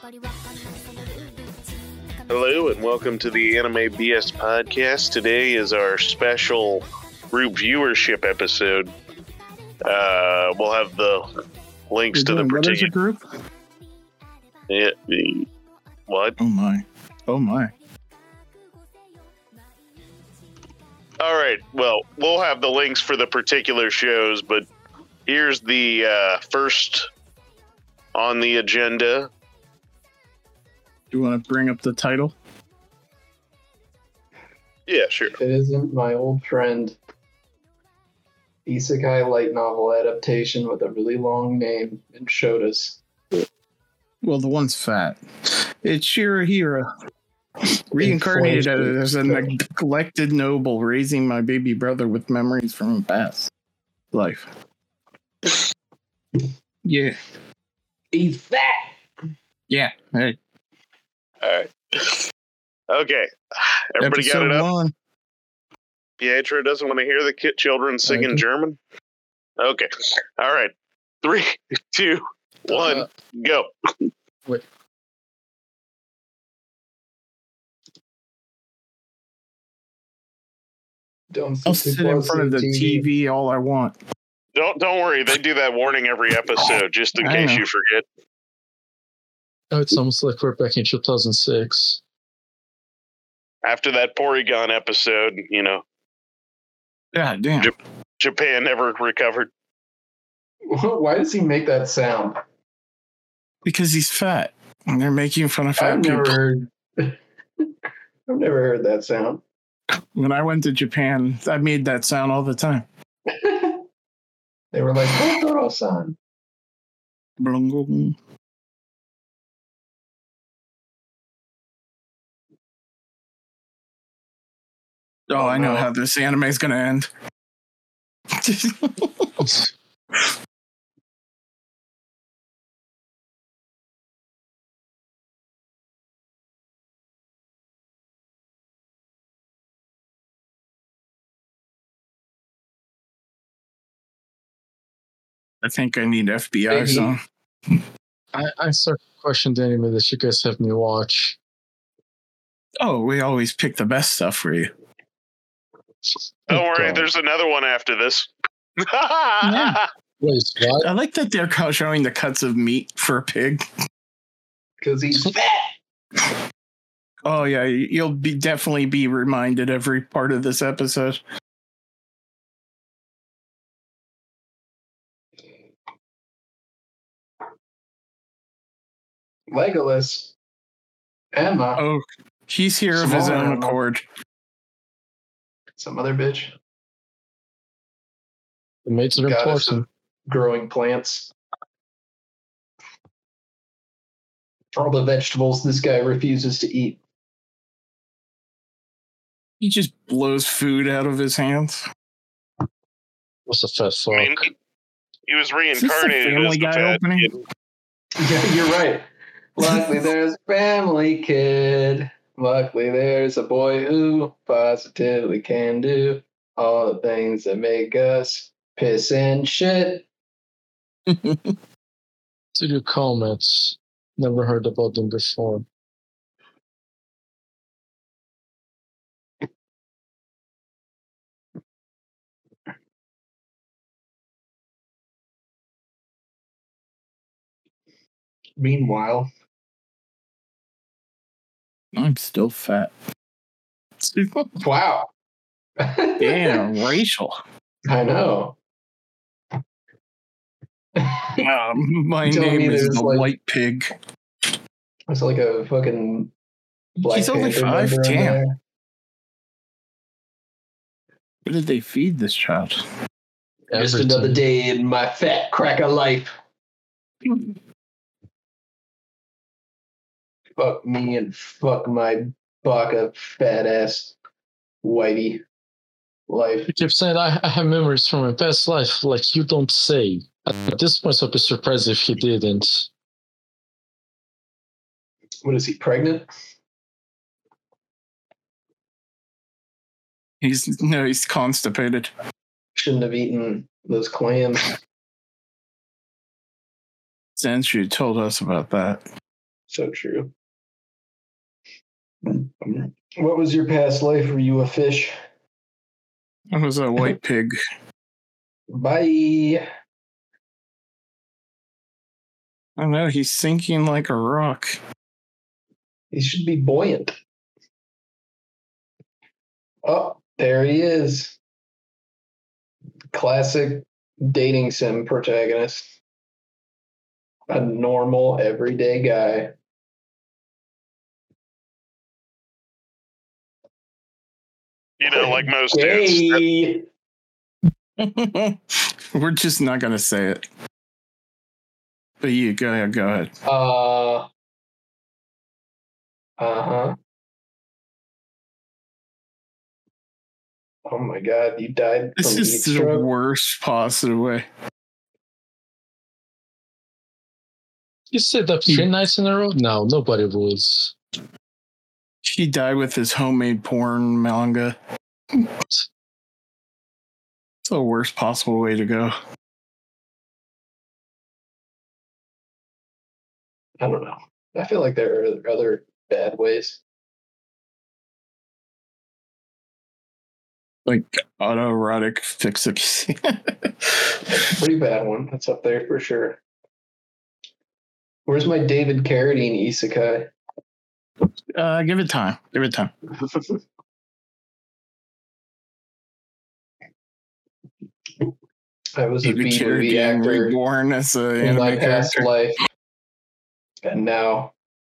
Hello and welcome to the Anime BS podcast. Today is our special group viewership episode. We'll have the links to the particular group. Yeah. What? Oh my. All right. Well, we'll have the links for the particular shows, but here's the first on the agenda. Do you want to bring up the title? Yeah, sure. It isn't my old friend. Isekai light novel adaptation with a really long name and showed us. Well, the one's fat. It's Shirahira, reincarnated as a neglected noble, raising my baby brother with memories from a past life. Yeah. He's fat! Yeah. Hey. All right. Okay. Everybody Episode got it up? 1. Pietro doesn't want to hear the children sing in German? Okay. All right. 3, 2, 1, go. Wait. I'll sit in front of the TV all I want. Don't worry. They do that warning every episode just in case you forget. Oh, it's almost like we're back in 2006. After that Porygon episode, you know. God damn. Japan never recovered. Why does he make that sound? Because he's fat. And they're making fun of fat people. I've never heard that sound. When I went to Japan, I made that sound all the time. They were like, Totoro-san. Oh, I know how this anime is going to end. I think I need FBI song. I start to question the anime that you guys have me watch. Oh, we always pick the best stuff for you. Don't worry, there's another one after this. Yeah. Wait, what? I like that they're showing the cuts of meat for a pig. Because he's fat. Oh yeah, you'll definitely be reminded every part of this episode. Legolas. Emma. Oh, he's here of his own accord. Some other bitch. The mates are important. Growing plants. All the vegetables this guy refuses to eat. He just blows food out of his hands. What's a fat fuck? I mean, he was reincarnated Family as the Guy fat opening? kid. Yeah, you're right. Luckily, there's a family kid. Luckily, there's a boy who positively can do all the things that make us piss and shit. To do comments. Never heard about them before. Meanwhile, I'm still fat. wow. Damn, racial. I know. My name is the White Pig. It's like a fucking Black He's only Panther 5. member in Damn. there. What did they feed this child? Just another day in my fat crack of life. Fuck me and fuck my baka fat ass whitey life. You keep saying I have memories from my past life, like you don't say. At this point, I'd be surprised if he didn't. What is he, pregnant? He's constipated. Shouldn't have eaten those clams. Senshu told us about that. So true. What was your past life? Were you a fish? I was a white pig. Bye. I know, he's sinking like a rock. He should be buoyant. Oh, there he is. Classic dating sim protagonist. A normal, everyday guy. You know, like most dudes. Gay. We're just not going to say it. But you, go ahead. Uh-huh. Oh my god, you died This from is heat the stroke? worst possible way. You said that 3 nights in a row? No, nobody would. He died with his homemade porn manga. It's the worst possible way to go. I don't know. I feel like there are other bad ways. Like autoerotic fixation. Pretty bad one. That's up there for sure. Where's my David Carradine isekai? Give it time. Give it time. I was a David B-movie Carradine actor reborn as an in my anime past character. life, and now,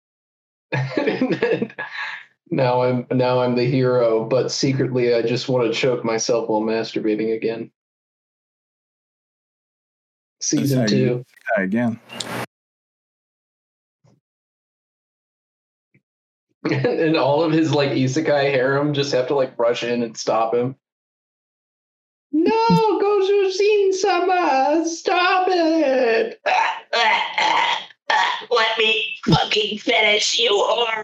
now I'm the hero. But secretly, I just want to choke myself while masturbating again. Season 2. Again. And all of his like isekai harem just have to like rush in and stop him. No, Gojo-sama, stop it! Let me fucking finish, you whore.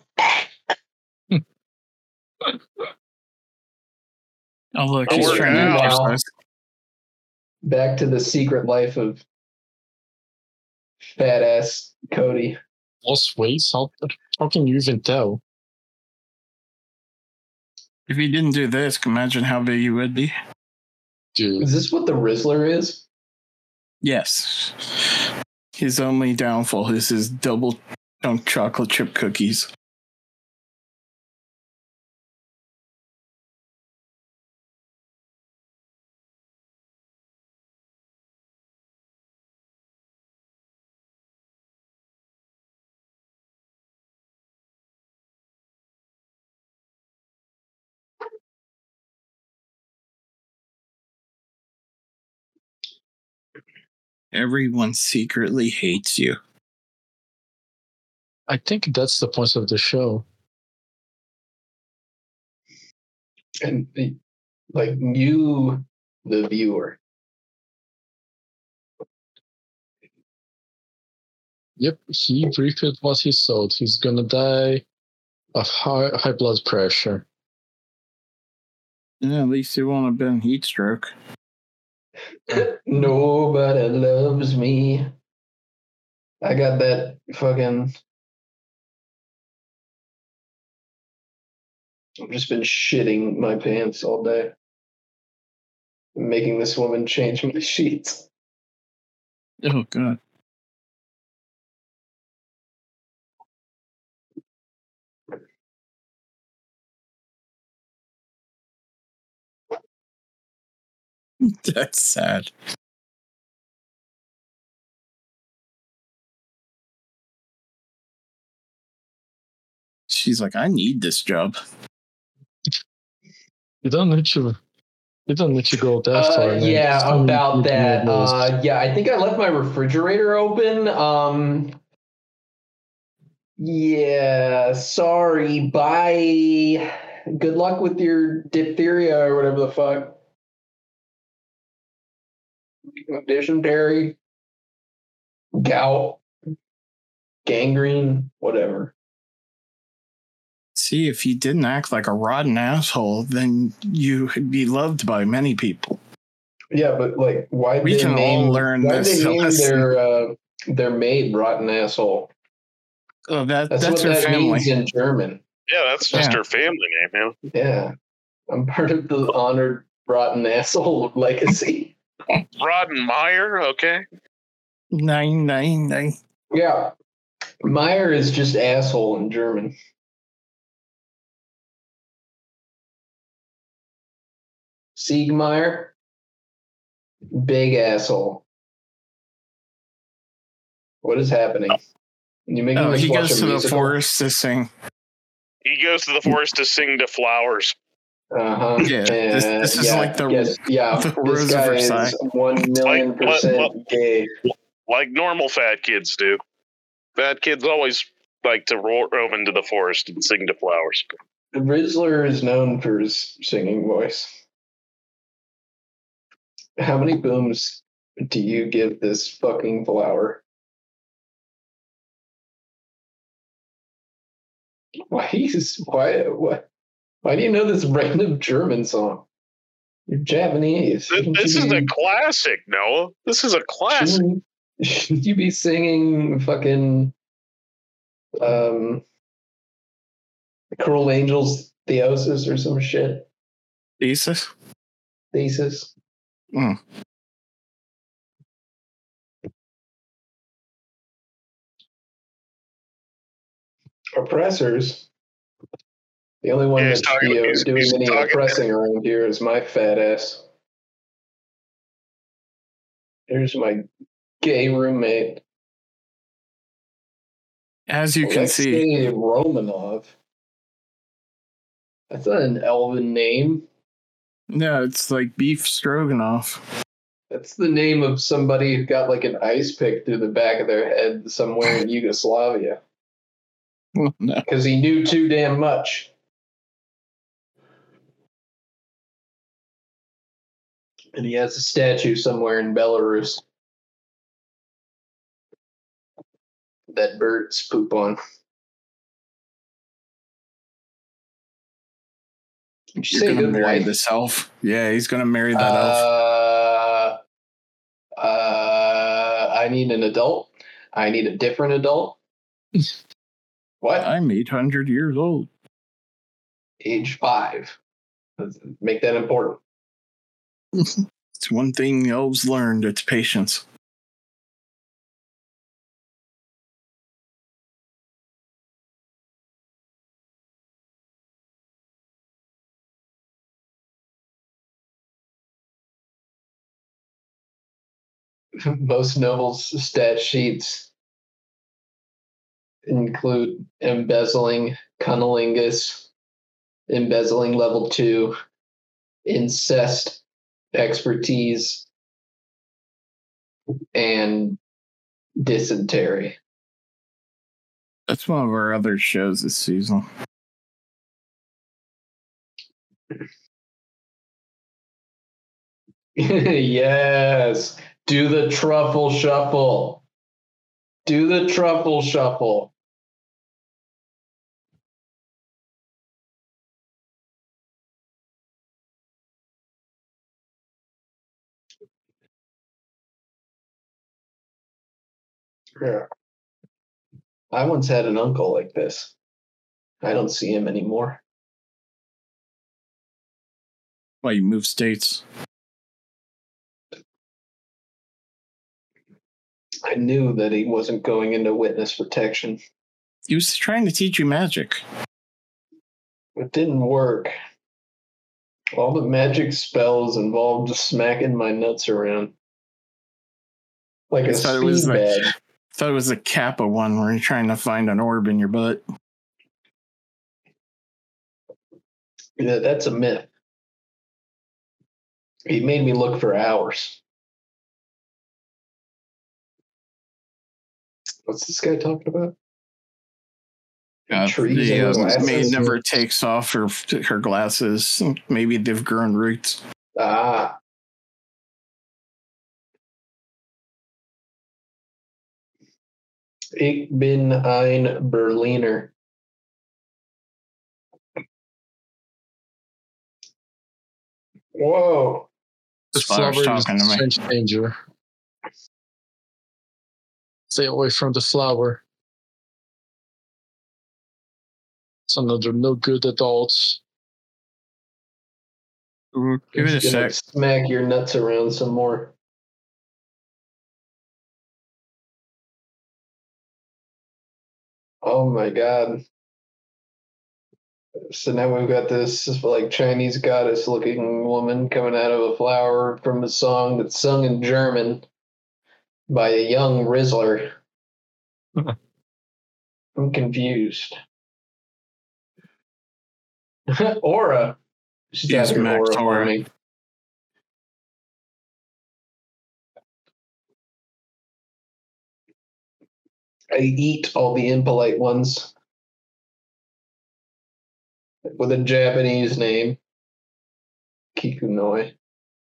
Oh, look, Oh, he's we're trying to now. exercise. Back to the secret life of fat ass Cody. Lost weight? How can you even tell? If he didn't do this, imagine how big he would be. Dude, Is this what the Rizzler is? Yes. His only downfall is his double chunk chocolate chip cookies. Everyone secretly hates you. I think that's the point of the show. And like you, the viewer. Yep, he reaped what he sowed. He's gonna die of high blood pressure. Yeah, at least it won't have been heat stroke. Nobody loves me. I got that fucking. I've just been shitting my pants all day. Making this woman change my sheets. Oh, God. That's sad. She's like, I need this job. You don't need to go that far. man. Yeah, Just come about with that. noodles. Yeah, I think I left my refrigerator open. Yeah, sorry. Bye. Good luck with your diphtheria or whatever the fuck. Dysentery, gout, gangrene, whatever. See, if you didn't act like a rotten asshole, then you would be loved by many people. Yeah, but like, why We can all learn why this they name lesson. their maid rotten asshole? Oh, That's that's what her that family. means in German. Yeah, that's just Yeah. her family name, man. Yeah. I'm part of the honored rotten asshole legacy. Roddenmeyer, okay. 999. Yeah. Meyer is just asshole in German. Siegmeyer, big asshole. What is happening? You making Oh, us he watch goes a to the musical? forest to sing. He goes to the forest to sing to flowers. Uh-huh. Yeah, this is like the yes, yeah. the This Rose of guy Versailles. is 1,000,000% gay. Like normal fat kids do. Fat kids always like to roam into the forest and sing to flowers. Rizzler is known for his singing voice. How many booms do you give this fucking flower? Why do you know this random German song? You're Japanese. This is a classic, Noah. This is a classic. Shouldn't you be singing fucking Cruel Angels Theosis or some shit? Jesus. Thesis. Mm. Oppressors. The only one that should be doing any oppressing around here is my fat ass. Here's my gay roommate. As you can see. Alexei Romanov. That's not an elven name. No, it's like beef stroganoff. That's the name of somebody who got like an ice pick through the back of their head somewhere in Yugoslavia. No. Because he knew too damn much. And he has a statue somewhere in Belarus that birds poop on. Did you You're say gonna good marry wife? this elf. Yeah, he's gonna marry that elf. I need an adult. I need a different adult. What? I'm 800 years old. Age 5. Let's make that important. It's one thing the elves learned. It's patience. Most nobles' stat sheets include embezzling, cunnilingus, embezzling level 2, incest expertise, and dysentery. That's one of our other shows this season. Yes. Do the truffle shuffle. Do the truffle shuffle. Yeah. I once had an uncle like this. I don't see him anymore. Why you move states? I knew that he wasn't going into witness protection. He was trying to teach you magic. It didn't work. All the magic spells involved just smacking my nuts around. Like I a thought it was speed bag. thought it was a Kappa one where you're trying to find an orb in your butt. Yeah, that's a myth. He made me look for hours. What's this guy talking about? Trees and glasses? Maid never takes off her glasses. Maybe they've grown roots. Ah. Ich bin ein Berliner. Whoa. The Flower's flower is talking to me. strange danger. Stay away from the flower. It's another no good adult. Give it a Just gonna sec. smack your nuts around some more. Oh my god. So now we've got this like Chinese goddess looking woman coming out of a flower from a song that's sung in German by a young Rizzler. I'm confused. Aura. She's Use out here Max aura Aura. farming. I eat all the impolite ones with a Japanese name. Kikunoi.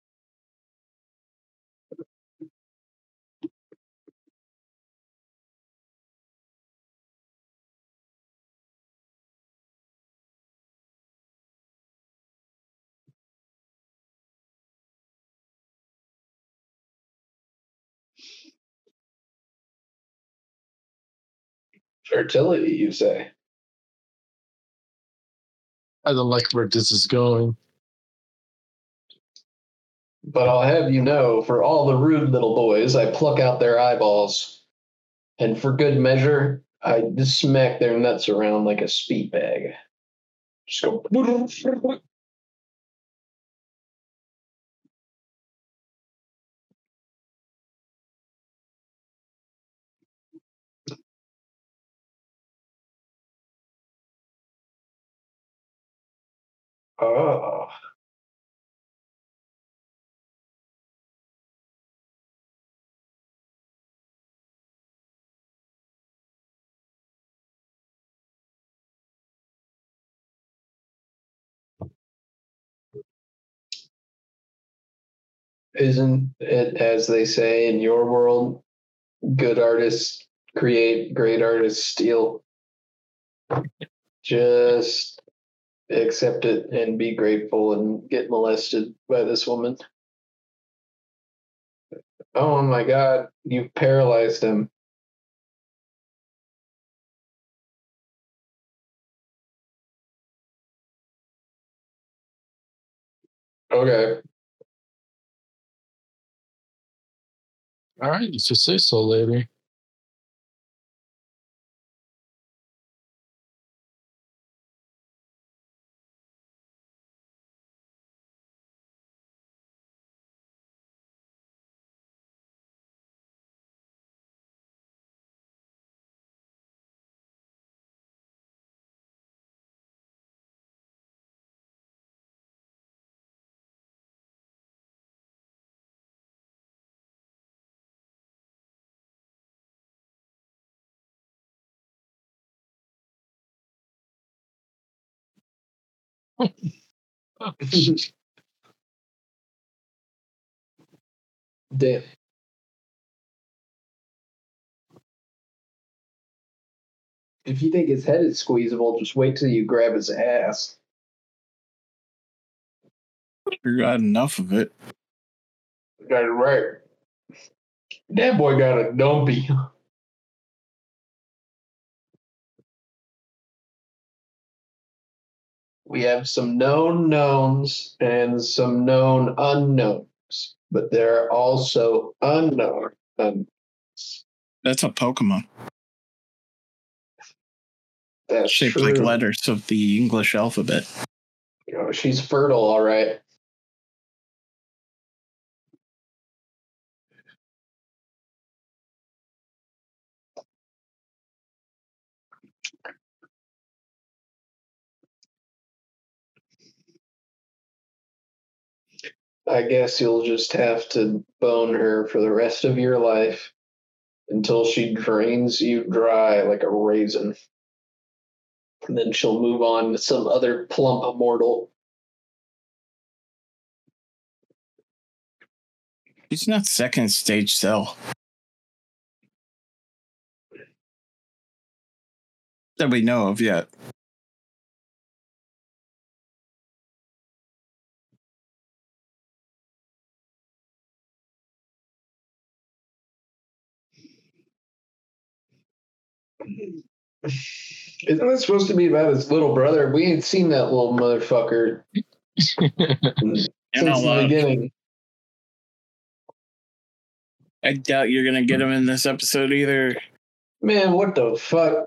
Fertility, you say? I don't like where this is going. But I'll have you know, for all the rude little boys, I pluck out their eyeballs. And for good measure, I just smack their nuts around like a speed bag. Just go. Oh. Isn't it, as they say in your world, good artists create, great artists steal? Just accept it and be grateful and get molested by this woman. Oh my god, you've paralyzed him. Okay. All right, if you say so, lady. Damn. If you think his head is squeezable, just wait till you grab his ass. You got enough of it. Got it right. That boy got a dumpy. We have some known knowns and some known unknowns, but there are also unknown unknowns. That's a Pokemon. That's Shaped true. like letters of the English alphabet. You know, she's fertile, all right. I guess you'll just have to bone her for the rest of your life until she drains you dry like a raisin. And then she'll move on to some other plump mortal. He's not second stage cell. That we know of yet. Isn't this supposed to be about his little brother? We ain't seen that little motherfucker since the beginning. I doubt you're gonna get him in this episode either. Man, what the fuck?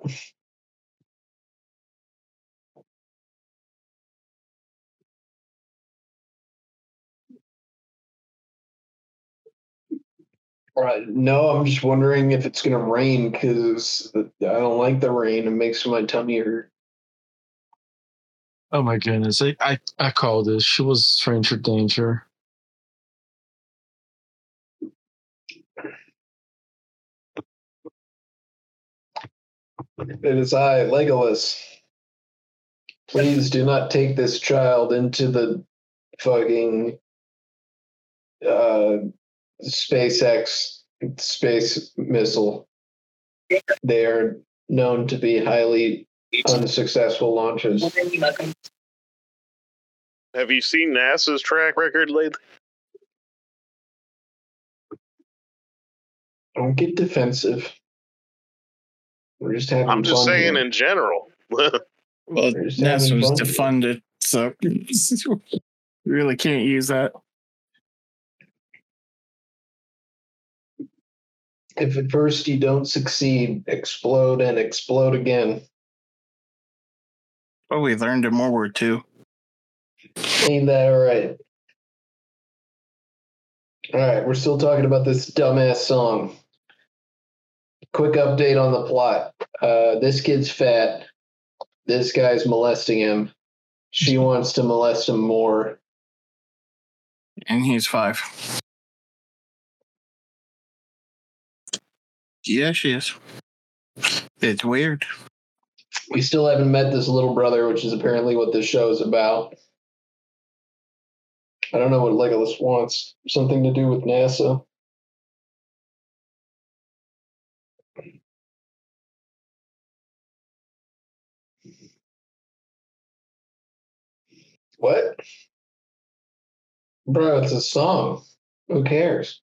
No, I'm just wondering if it's gonna rain because I don't like the rain. It makes my tummy hurt. Oh my goodness. I called it. She was stranger danger. It is I, Legolas. Please do not take this child into the fucking SpaceX space missile. They are known to be highly unsuccessful launches. Have you seen NASA's track record lately? Don't get defensive. We're just having I'm just fun saying here. in general. Well, There's NASA was having fun. defunded, so you really can't use that. If at first you don't succeed, explode and explode again. Well, we learned in World War II. Ain't that right? All right, we're still talking about this dumbass song. Quick update on the plot. This kid's fat. This guy's molesting him. She wants to molest him more. And he's 5. Yeah, she is. It's weird. We still haven't met this little brother, which is apparently what this show is about. I don't know what Legolas wants. Something to do with NASA. What? Bro, it's a song. Who cares?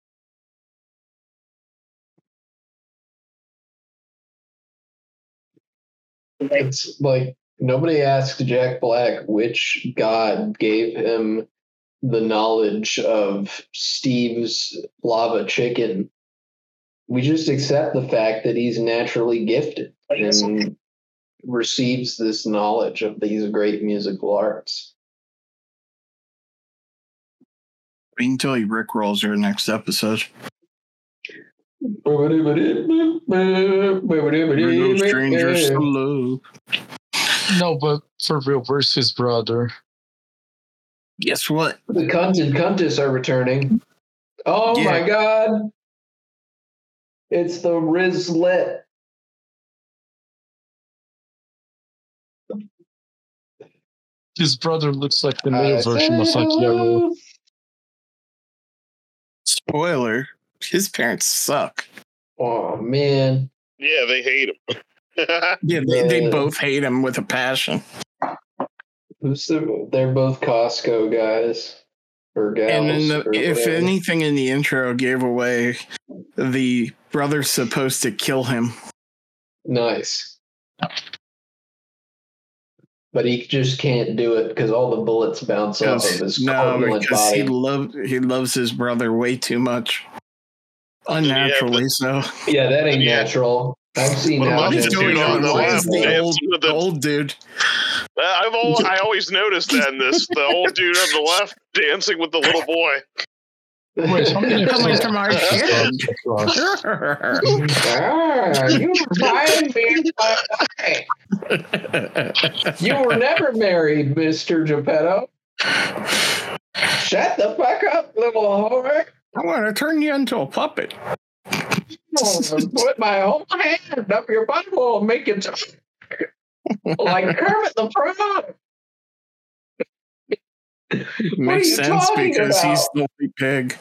It's like nobody asked Jack Black which god gave him the knowledge of Steve's lava chicken. We just accept the fact that he's naturally gifted and receives this knowledge of these great musical arts. We can tell you Rick rolls your next episode. No Strangers to love. No, but for real, where's his brother? Guess what? The Cunt and Cuntus are returning. Oh Yeah. my god. It's the Rizlet. His brother looks like the male version of Akiaro. Spoiler, his parents suck. Oh man. Yeah, they hate him. Yeah, they both hate him with a passion. They're both Costco guys. Or gals. And then or if whatever. anything in the intro gave away, the brother's supposed to kill him. Nice. But he just can't do it because all the bullets bounce off of his corpulent because he body. loves his brother way too much. Unnaturally so. Yeah, that ain't Yeah. natural. I've seen What how about What is the going dude on on? the Why left is the dancing with the- old dude? I always noticed that in this. The old dude on the left dancing with the little boy. Wait, how many Coming episodes? to my shed. You find me. You were never married, Mr. Geppetto. Shut the fuck up, little whore. I want to turn you into a puppet. Put my whole hand up your butthole and make it like Kermit the Frog. Makes you sense talking because about? he's the white pig.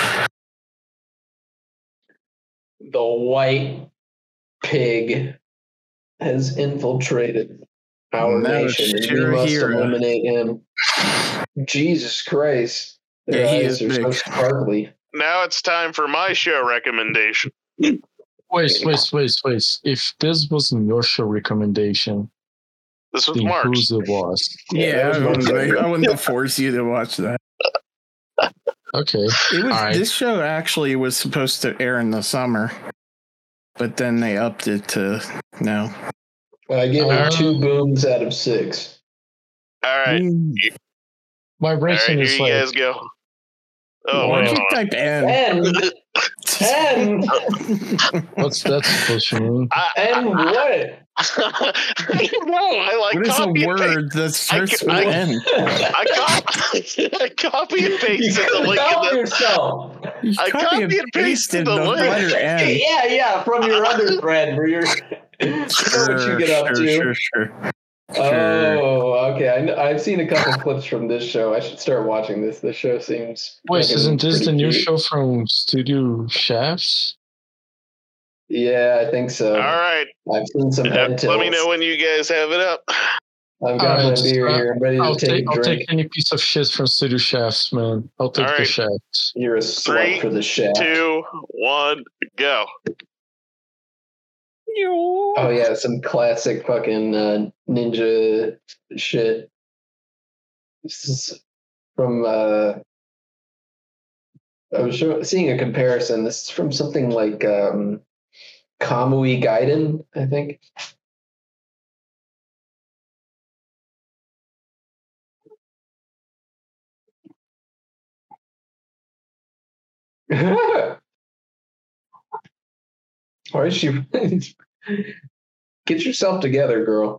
The white pig has infiltrated our Now nation, and we must Shirahira. eliminate him. Jesus Christ. Their Yeah, he eyes is are so big. sparkly. Now it's time for my show recommendation. Wait, Wait. If this wasn't your show recommendation, This was then March. whose it was? Yeah, that was I wouldn't force you to watch that. Okay. It was All right. This show actually was supposed to air in the summer, but then they upped it to no. I give it 2 booms out of 6. All right. My All right, rating here is you like guys go. Oh, Why wait, don't you hold type N? N. what's that supposed to mean? N what? I don't know. I like What is a copy and paste. word that starts with I- N? I copy and You pasted the couldn't link. help yourself. You I copy and pasted the letter N. Yeah, from your other thread where you're. You know what you get up to. Sure. Oh, okay. I've seen a couple clips from this show. I should start watching this. This show seems. Wait, fucking isn't this pretty the new cute. show from Studio Chefs? Yeah, I think so. All right. I've seen some head Let tilts. me know when you guys have it up. I've got Alright, my beer here. I'm ready to I'll take a take drink. any piece of shit from Studio Chefs, man. I'll take the Alright. chefs. You're a 3, slut for the shaft. 2, 1, go. Oh yeah, some classic fucking ninja shit. This is from I was seeing a comparison. This is from something like Kamui Gaiden, I think. Why is she? Get yourself together, girl.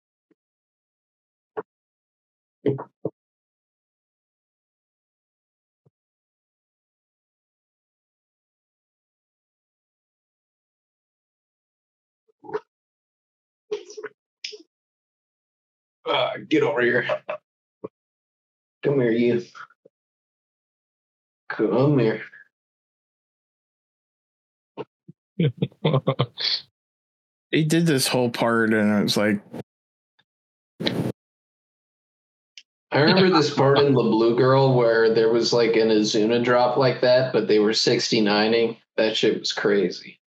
Get over here. Come here, you. Come here. He did this whole part, and it was like, I remember this part in The Blue Girl where there was like an Azuna drop like that, but they were 69ing. That shit was crazy.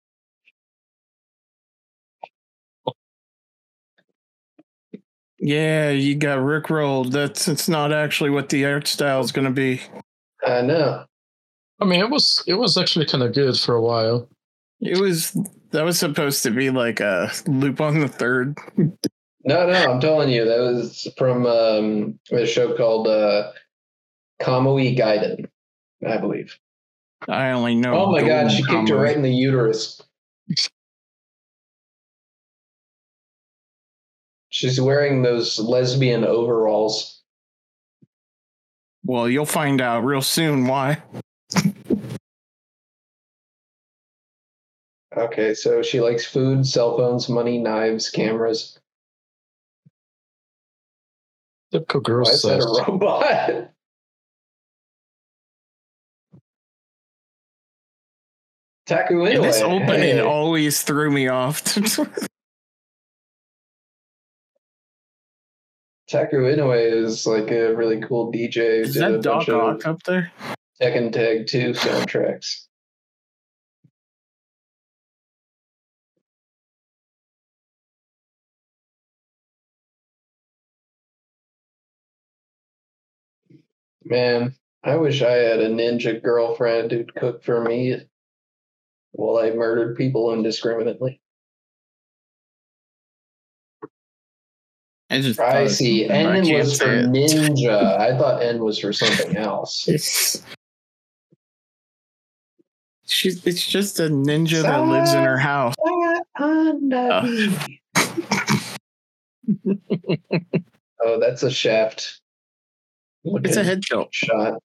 yeah, you got rickrolled. It's not actually what the art style is going to be. I know. I mean, it was actually kind of good for a while. That was supposed to be like a loop on the third. No, I'm telling you, that was from a show called Kamui Gaiden, I believe. I only know. Oh my god, Golden she kicked her Kamuy. right in the uterus. She's wearing those lesbian overalls. Well, you'll find out real soon why. Okay, so she likes food, cell phones, money, knives, cameras. Typical girl Why is that stuff. a robot? Taku And this Inoue. opening Hey. always threw me off. Taku Inoue is like a really cool DJ. Is Did a that Doc bunch of Ock up there? Tekken Tag 2 soundtracks. Man, I wish I had a ninja girlfriend who'd cook for me while I murdered people indiscriminately. I just I thought see. something, but I N can't was for say it. ninja. I thought N was for something else. It's just a ninja that lives in her house. Oh, that's a shaft. It's a head tilt. Shot.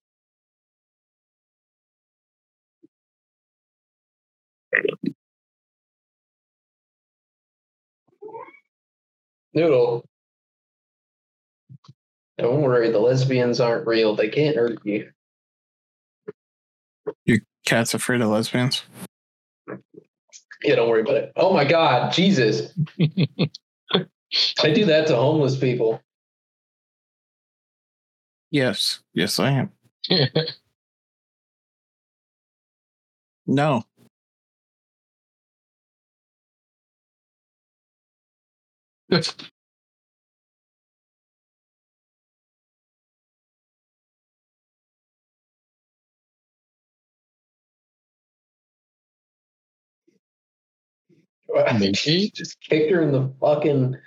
Noodle. Don't worry, the lesbians aren't real. They can't hurt you. Your cat's afraid of lesbians. Yeah, don't worry about it. Oh my God, Jesus. I do that to homeless people. Yes, I am. No, Maybe. Just kicked her in the fucking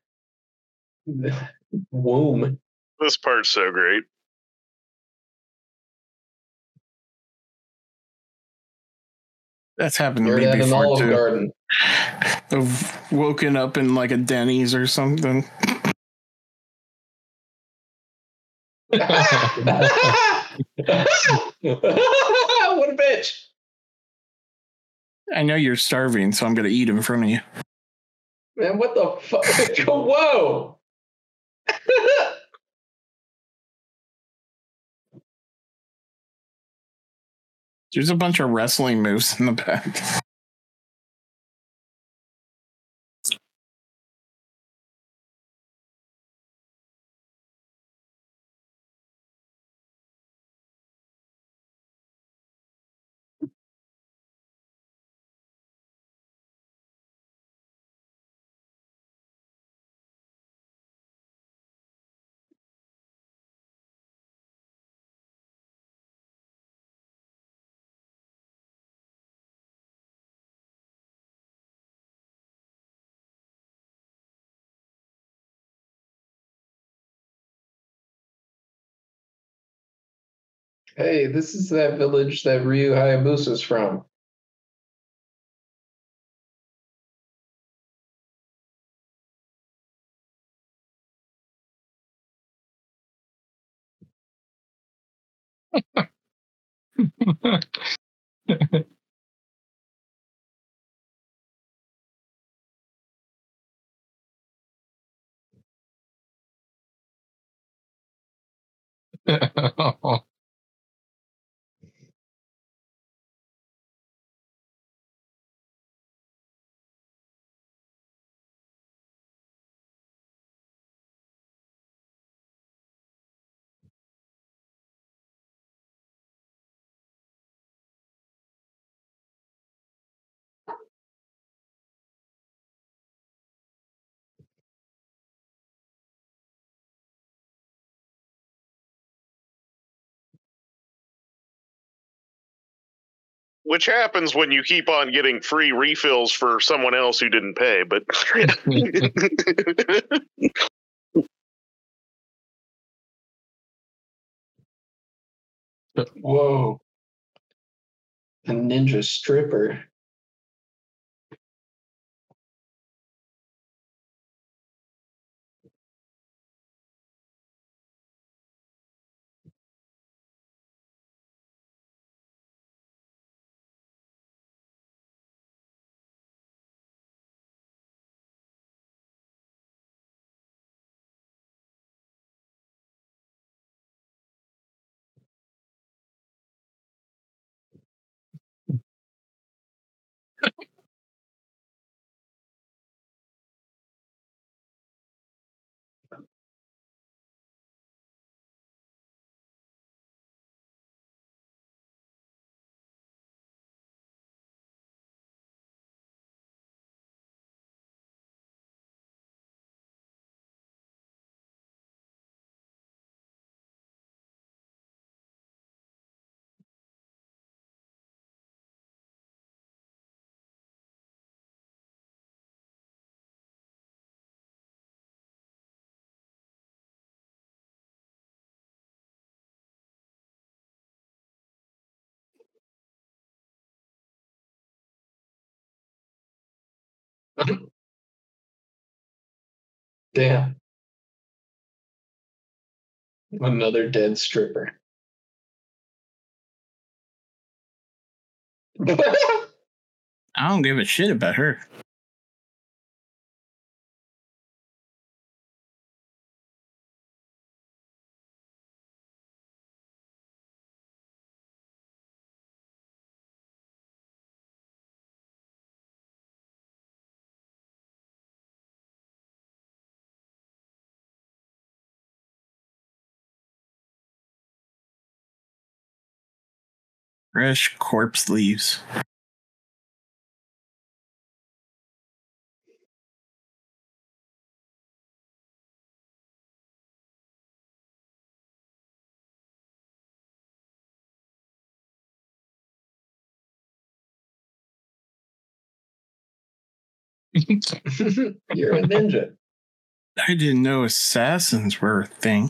womb. This part's so great. That's happened to You're me at an before Olive too. Garden. I've woken up in like a Denny's or something. What a bitch. I know you're starving, so I'm gonna eat in front of you. Man, what the fuck? Whoa. There's a bunch of wrestling moves in the back. Hey, this is that village that Ryu Hayabusa's from. Which happens when you keep on getting free refills for someone else who didn't pay, but Whoa. A ninja stripper. Damn. Another dead stripper. I don't give a shit about her. Fresh corpse leaves. You're a ninja. I didn't know assassins were a thing.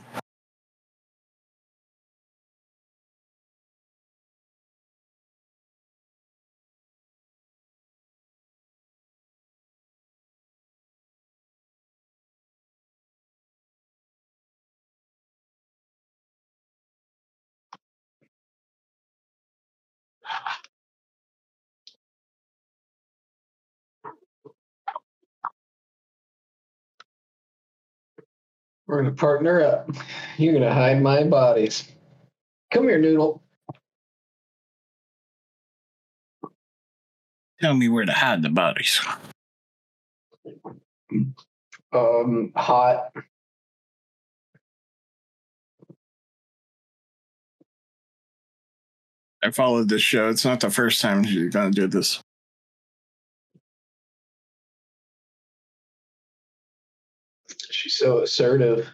We're gonna partner up. You're gonna hide my bodies. Come here, Noodle. Tell me where to hide the bodies. Hot. I followed this show. It's not the first time you're going to do this. She's so assertive.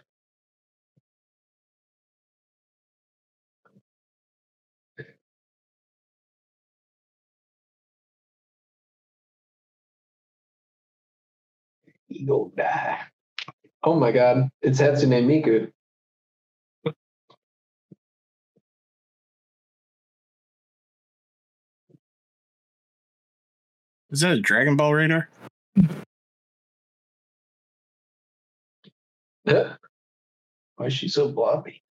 You go die. Oh my god, it's Hatsune Miku. Is that a Dragon Ball radar? Why is she so bloppy?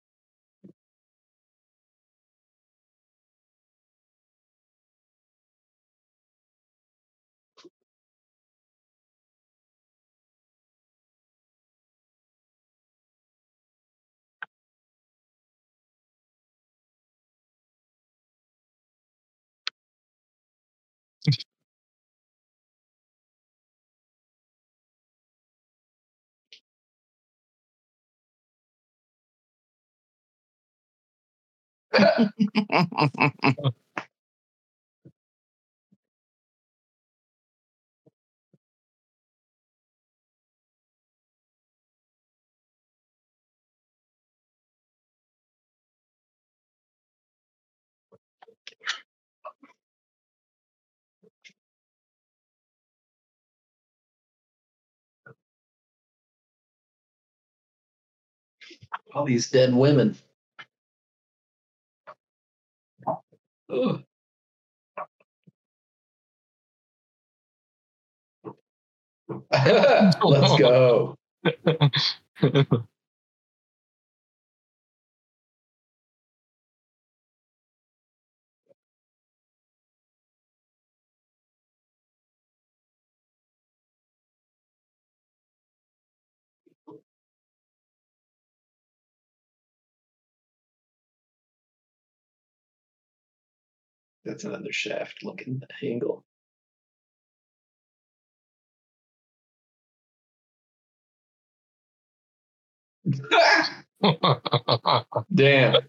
All these dead women. Ugh. Let's go. That's another shaft looking angle. Damn.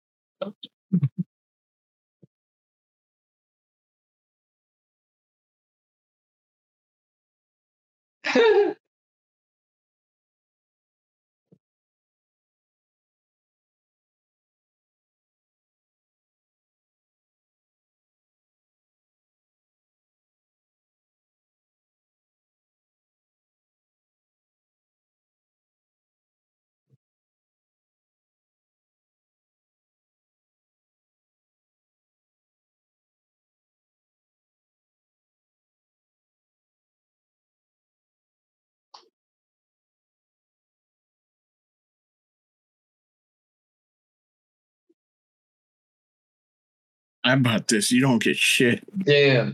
I bought this. You don't get shit. Damn.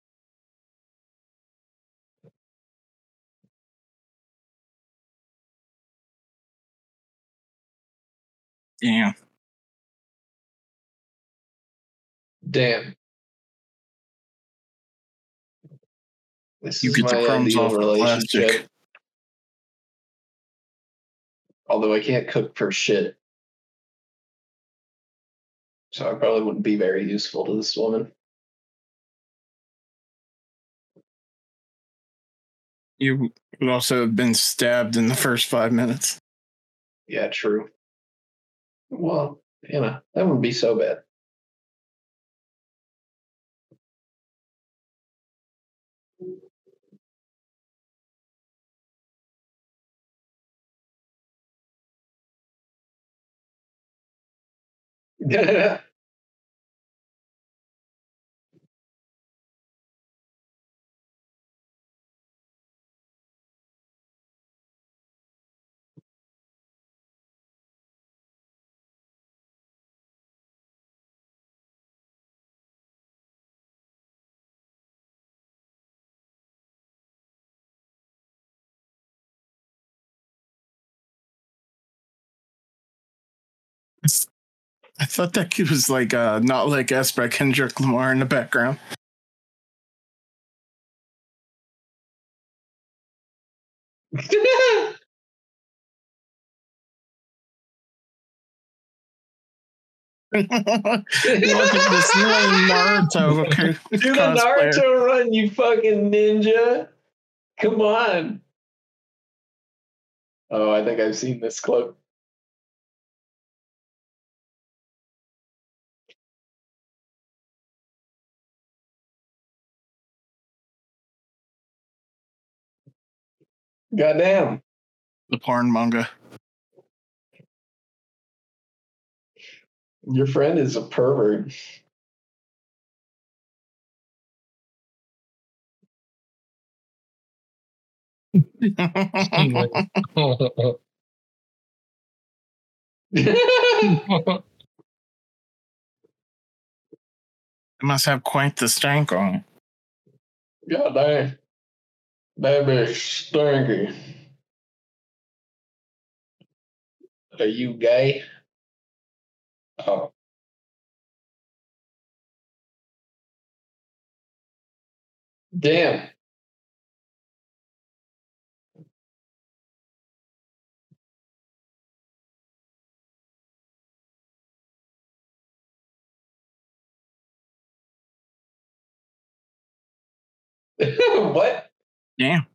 Damn. Damn. This You is get the my crumbs ideal off the relationship. plastic. Although I can't cook for shit. So I probably wouldn't be very useful to this woman. You would also have been stabbed in the first 5 minutes. Yeah, true. Well, that wouldn't be so bad. I thought that kid was like Not Like Us by Kendrick Lamar in the background. Look at this lame Naruto Do the cosplayer. Naruto run, you fucking ninja. Come on. Oh, I think I've seen this clip. Goddamn. The porn manga. Your friend is a pervert. It must have quite the stank on it. God damn. That bitch stinky. Are you gay? Oh. Damn. What? Damn.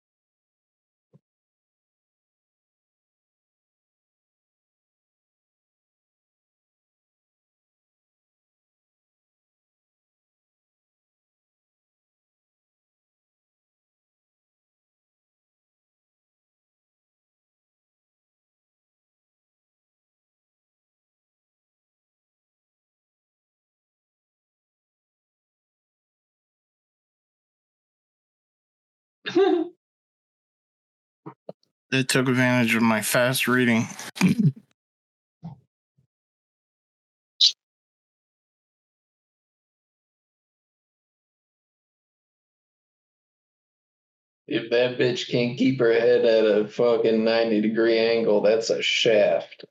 They took advantage of my fast reading. If that bitch can't keep her head at a fucking 90-degree angle, that's a shaft.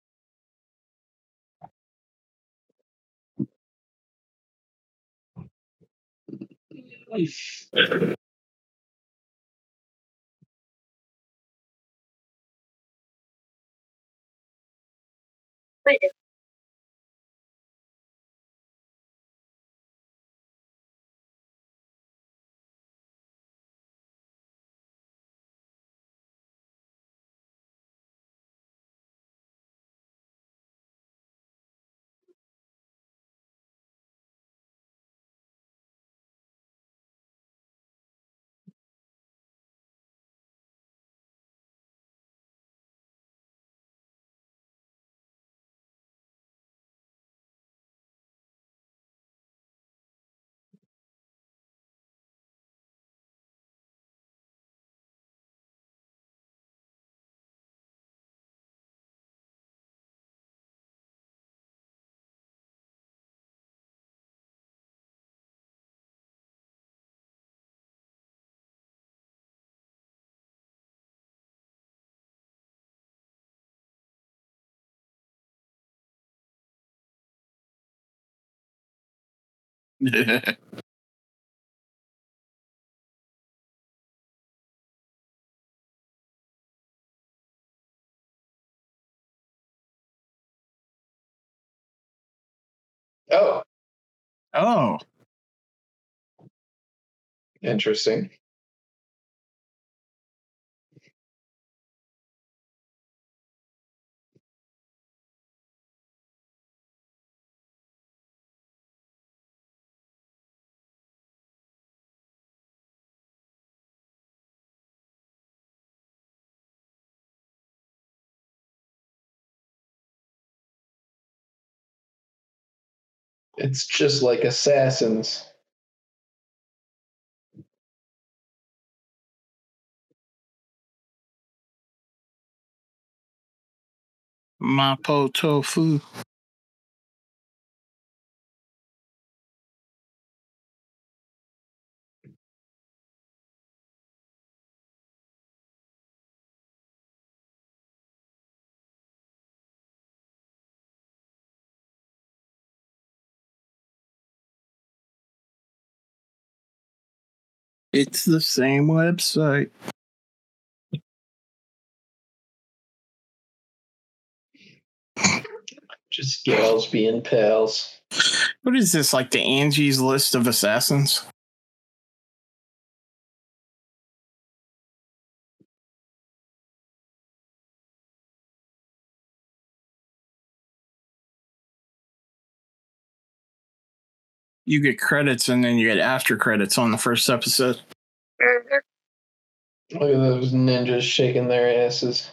Oh, Oh. interesting. It's just like Assassins. Mapo tofu. It's the same website. Just gals being pals. What is this, like the Angie's List of Assassins? You get credits and then you get after credits on the first episode. Look at those ninjas shaking their asses.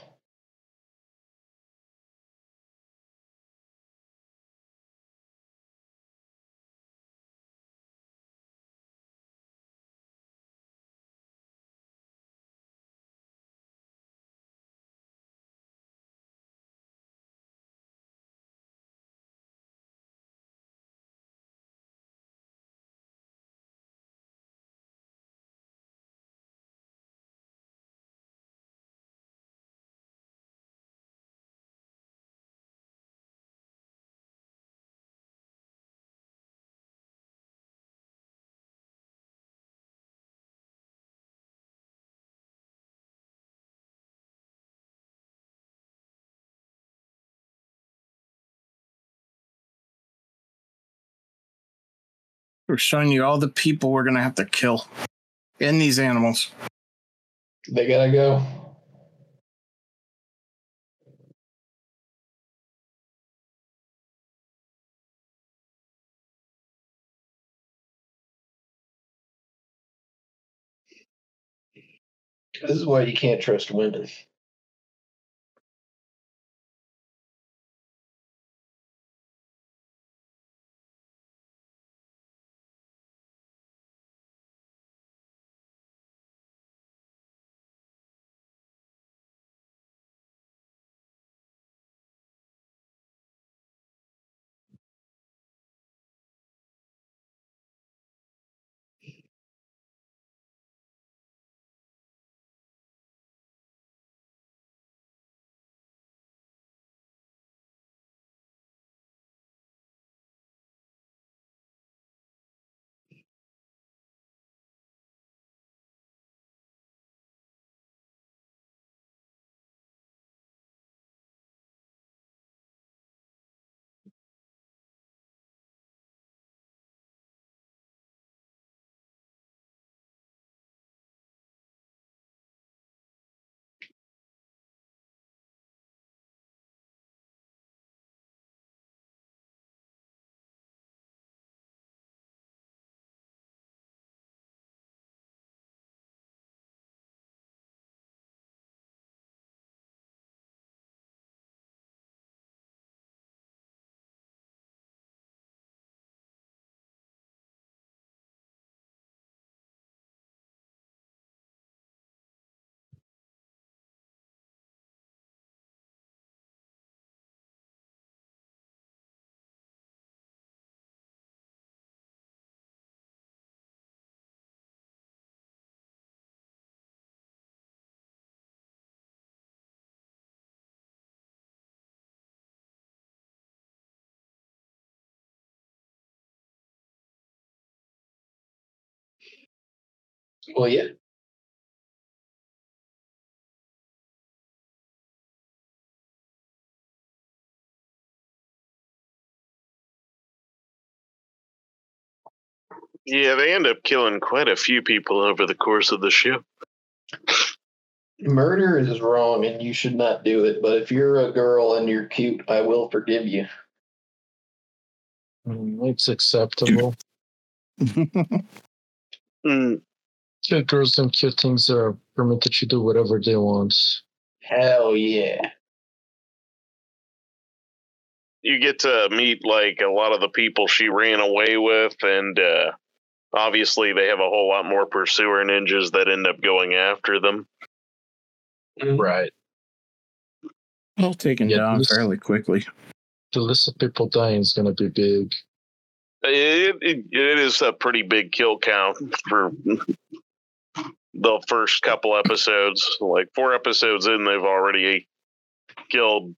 We're showing you all the people we're going to have to kill. And these animals. They gotta go. This is why you can't trust women. Well, yeah. Yeah, they end up killing quite a few people over the course of the show. Murder is wrong and you should not do it, but if you're a girl and you're cute, I will forgive you. It's acceptable. Mm, Cute girls and cute things are permitted to do whatever they want. Hell yeah. you get to meet like a lot of the people she ran away with, and obviously they have a whole lot more pursuer ninjas that end up going after them. Right. All taken down fairly quickly. The list of people dying is going to be big. It is a pretty big kill count for the first couple episodes. Like 4 episodes in, they've already killed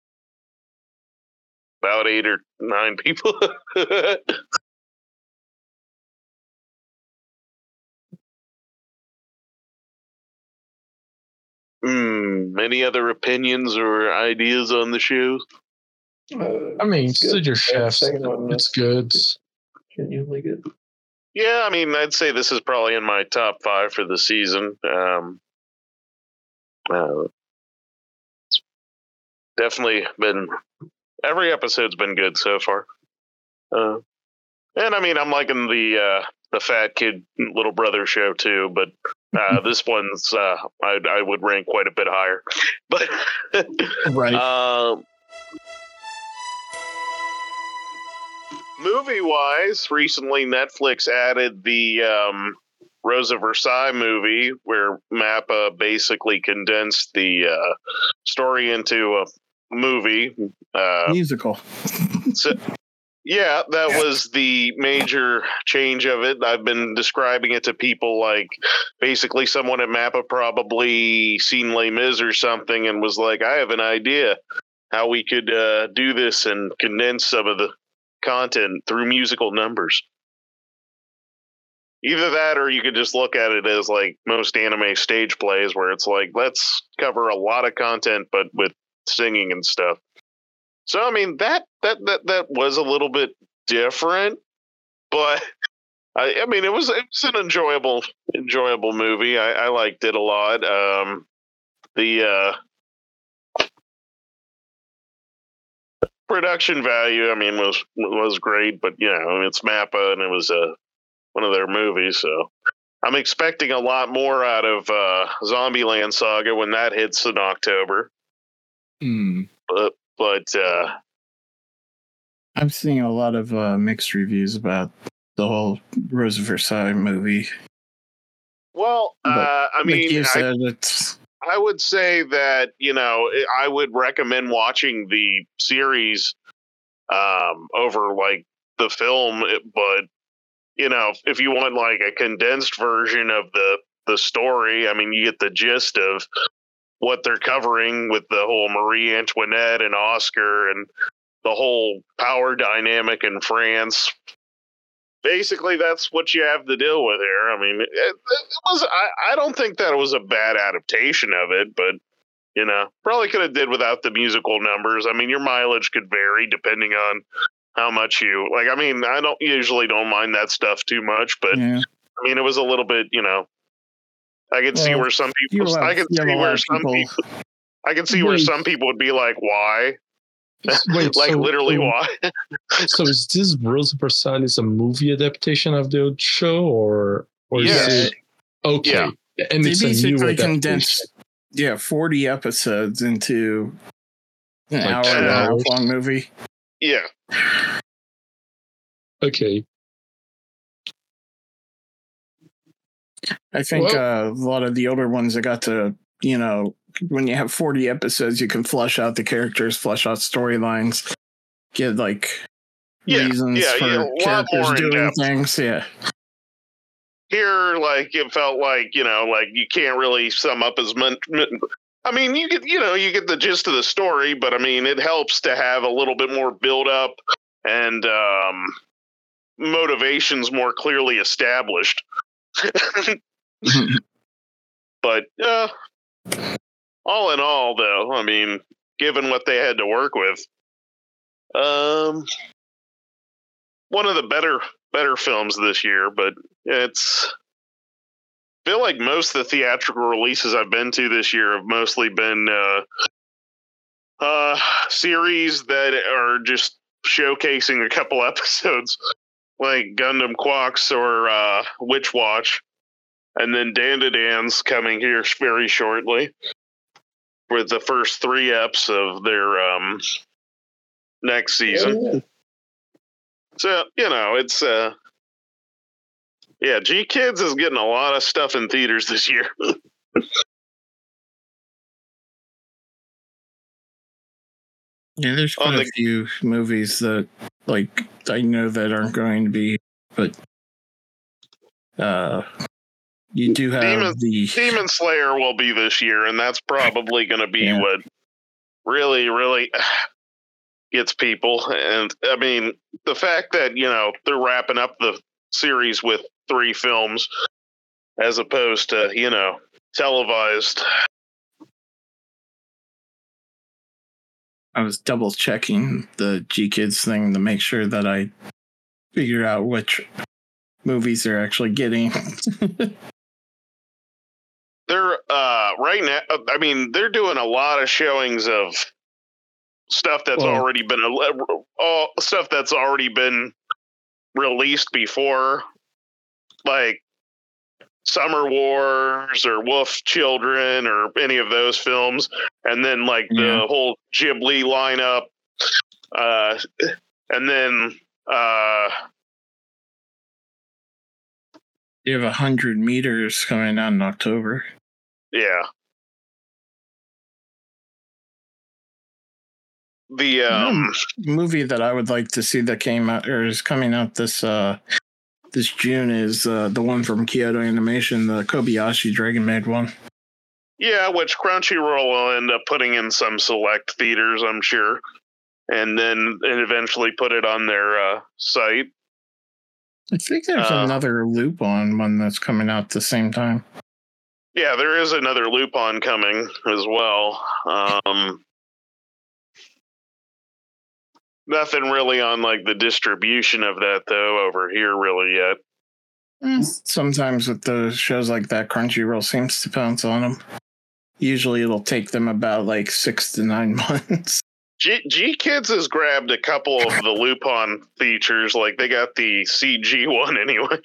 about 8 or 9 people. Any other opinions or ideas on the show? I mean, it's good. stood your chefs. Second one, It's good. genuinely good. Yeah, I mean, I'd say this is probably in my top 5 for the season. Definitely been, every episode's been good so far. And I mean, I'm liking the Fat Kid Little Brother show too, but this one's I would rank quite a bit higher. But Right. Movie-wise, recently Netflix added the Rosa Versailles movie, where Mappa basically condensed the story into a movie. Musical. So, yeah, that was the major change of it. I've been describing it to people like basically someone at Mappa probably seen Les Mis or something and was like, I have an idea how we could do this and condense some of the content through musical numbers. Either that, or you could just look at it as like most anime stage plays, where it's like, let's cover a lot of content, but with singing and stuff. So, I mean, that was a little bit different, but I mean, it was an enjoyable movie. I liked it a lot. The production value, I mean, was great, but you know, it's Mappa, and it was one of their movies, so I'm expecting a lot more out of Zombieland Saga when that hits in October. But I'm seeing a lot of mixed reviews about the whole Rosa Versailles movie. Well, I mean, like you said, it's I would say that, you know, I would recommend watching the series over like the film, but you know, if you want like a condensed version of the story, I mean, you get the gist of what they're covering with the whole Marie Antoinette and Oscar and the whole power dynamic in France. Basically, that's what you have to deal with here. I mean, it was. I don't think that it was a bad adaptation of it, but you know, probably could have did without the musical numbers. I mean, your mileage could vary depending on how much you like. I mean, I don't mind that stuff too much, but yeah. I mean, it was a little bit, you know. I could see where some people. I can see where some people. I can see where some people would be like, "Why?" Wait, like so, literally, why? So is this Rosa Versailles a movie adaptation of the old show, or Yes. is it okay? Yeah. And They it's a new basically adaptation. condensed 40 episodes into an Like hour 2 and a half hours? long movie. Yeah. Okay. I think a lot of the older ones that got to, you know, when you have 40 episodes, you can flesh out the characters, flesh out storylines, get like reasons for a lot characters more in doing depth. things. Yeah. Here, like it felt like, you know, like you can't really sum up as much. I mean, you get the gist of the story, but I mean, it helps to have a little bit more build up and motivations more clearly established. But all in all, though, I mean, given what they had to work with, one of the better films this year. But it's, I feel like most of the theatrical releases I've been to this year have mostly been series that are just showcasing a couple episodes, like Gundam Quox or Witch Watch. And then Dandadan's coming here very shortly with the first 3 eps of their next season. Yeah. So, it's G Kids is getting a lot of stuff in theaters this year. Yeah, there's quite a few movies that I know that aren't going to be, but you do have Demon Slayer will be this year, and that's probably going to be what really, really gets people. And I mean, the fact that they're wrapping up the series with 3 films as opposed to televised. I was double checking the G Kids thing to make sure that I figure out which movies they're actually getting. They're right now. I mean, they're doing a lot of showings of stuff that's already been released before, like Summer Wars or Wolf Children or any of those films, and then the whole Ghibli lineup, and then you have 100 Meters coming out in October. Yeah. The movie that I would like to see that came out or is coming out this June is the one from Kyoto Animation, the Kobayashi Dragon Maid one. Yeah, which Crunchyroll will end up putting in some select theaters, I'm sure, and then eventually put it on their site. I think there's another Lupin one that's coming out at the same time. Yeah, there is another Lupin coming as well. Nothing really on the distribution of that though over here really yet. Sometimes with those shows like that, Crunchyroll seems to pounce on them. Usually it'll take them about 6 to 9 months. G Kids has grabbed a couple of the Lupin features, they got the CG one anyway,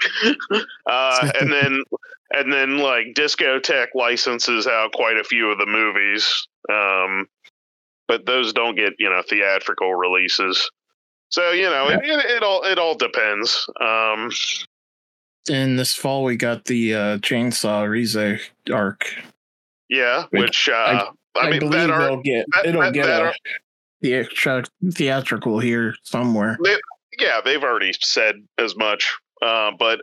and then Discotek licenses out quite a few of the movies, but those don't get theatrical releases. So it all depends. And this fall we got the Chainsaw Rize arc. Yeah, which I believe it'll get the theatrical here somewhere. They've already said as much. But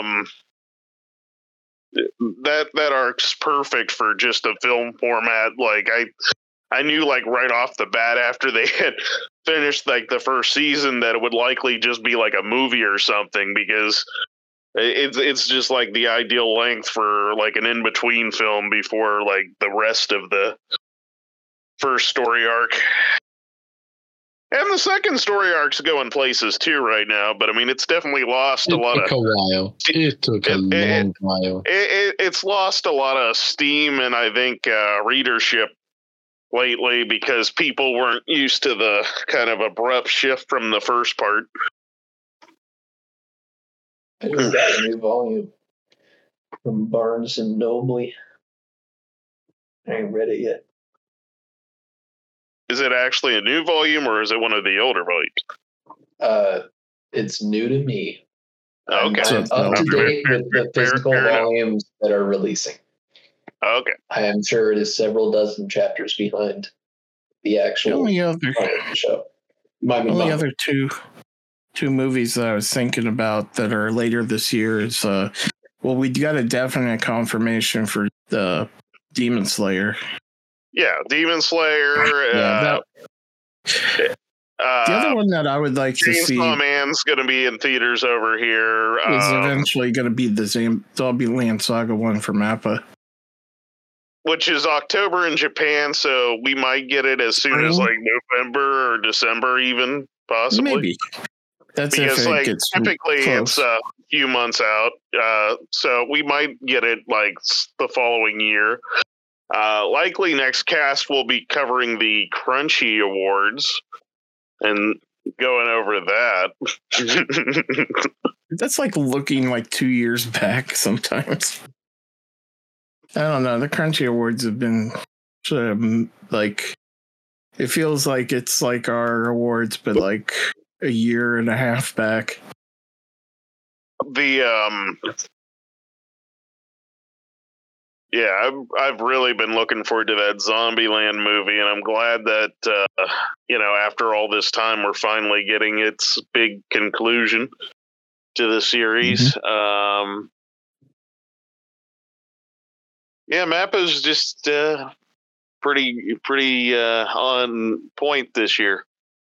that arc's perfect for just a film format. I knew right off the bat after they had finished the first season that it would likely just be a movie or something, because it's just the ideal length for an in-between film before the rest of the first story arc. And the second story arc's going places too right now, but I mean, it's definitely lost a lot of. It took a long while. It's lost a lot of steam and I think readership lately because people weren't used to the kind of abrupt shift from the first part. I just got a new volume from Barnes and Noble. I ain't read it yet. Is it actually a new volume or is it one of the older volumes? It's new to me. Okay. I'm up to date with the physical volumes that are releasing. Okay. I am sure it is several dozen chapters behind the actual show. Only other two movies that I was thinking about that are later this year is we got a definite confirmation for the Demon Slayer. Yeah, Demon Slayer. The other one that I would like to see, Chainsaw Man's going to be in theaters over here. Is eventually going to be the Zombie Land Saga one from Mappa, which is October in Japan, so we might get it as soon as November or December, even possibly. Maybe that's because if it gets typically close. it's a few months out, so we might get it the following year. Likely next cast will be covering the Crunchy Awards and going over that. That's looking 2 years back sometimes. I don't know. The Crunchy Awards have been sort of It feels like it's like our awards, but like a year and a half back. Yeah, I've really been looking forward to that Zombieland movie, and I'm glad that after all this time, we're finally getting its big conclusion to the series. Yeah, Mappa's just pretty on point this year.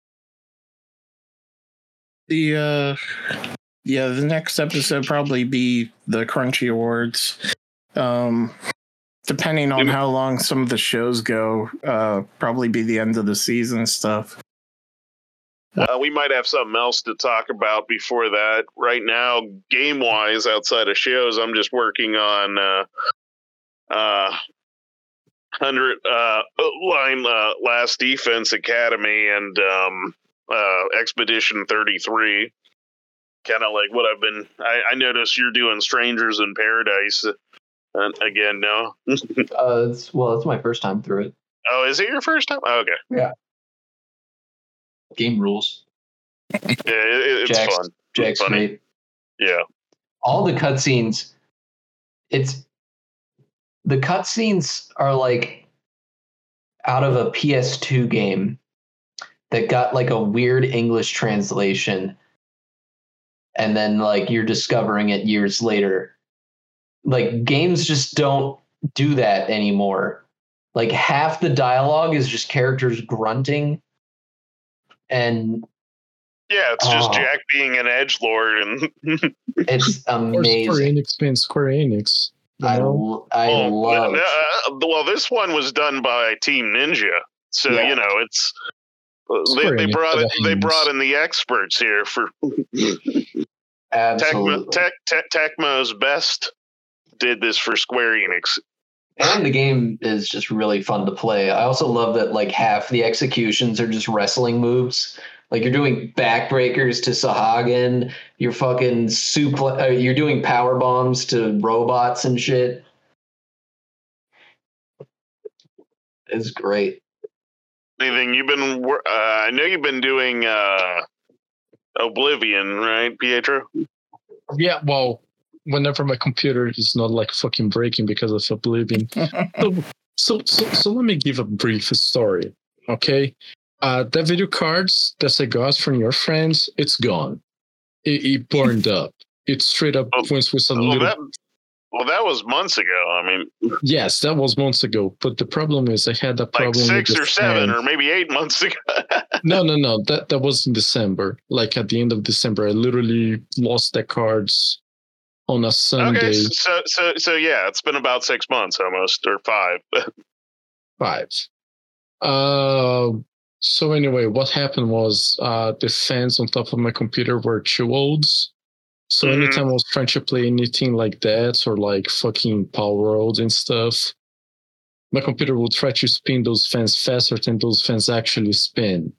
The next episode probably be the Crunchy Awards. Depending on how long some of the shows go, probably be the end of the season stuff. We might have something else to talk about before that. Right now, game-wise, outside of shows, I'm just working on 100 line Last Defense Academy and Expedition 33. Kind of like what I've been. I noticed you're doing Strangers in Paradise. Again, no. It's my first time through it. Oh, is it your first time? Oh, okay. Yeah. Game rules. Yeah, it's fun. Jack's funny. great. Yeah. All the cutscenes. The cutscenes are like out of a PS2 game that got like a weird English translation, and then like you're discovering it years later. Like games just don't do that anymore. Like half the dialogue is just characters grunting, and yeah, it's just Jack being an edgelord, and it's amazing. Square Enix. I love. Well, this one was done by Team Ninja, so it's they brought in the experts here for absolutely. Tecmo's Best did this for Square Enix. And the game is just really fun to play. I also love that like half the executions are just wrestling moves. Like you're doing backbreakers to Sahagin, you're fucking you're doing power bombs to robots and shit. It's great. Anything you've been? I know you've been doing Oblivion, right, Pietro? Yeah, well, whenever my computer is not like fucking breaking because of Oblivion. so let me give a brief story, okay? The video cards that I got from your friends, it's gone. It burned up. It straight up went with a little... that was months ago. I mean... Yes, that was months ago. But the problem is I had a problem like 6 or 7 fan. or maybe 8 months ago. No. That was in December. Like at the end of December, I literally lost the cards on a Sunday. Okay, so yeah, it's been about 6 months almost, or 5. 5. So anyway, what happened was the fans on top of my computer were too old. So anytime I was trying to play anything like that or like fucking Power World and stuff, my computer will try to spin those fans faster than those fans actually spin.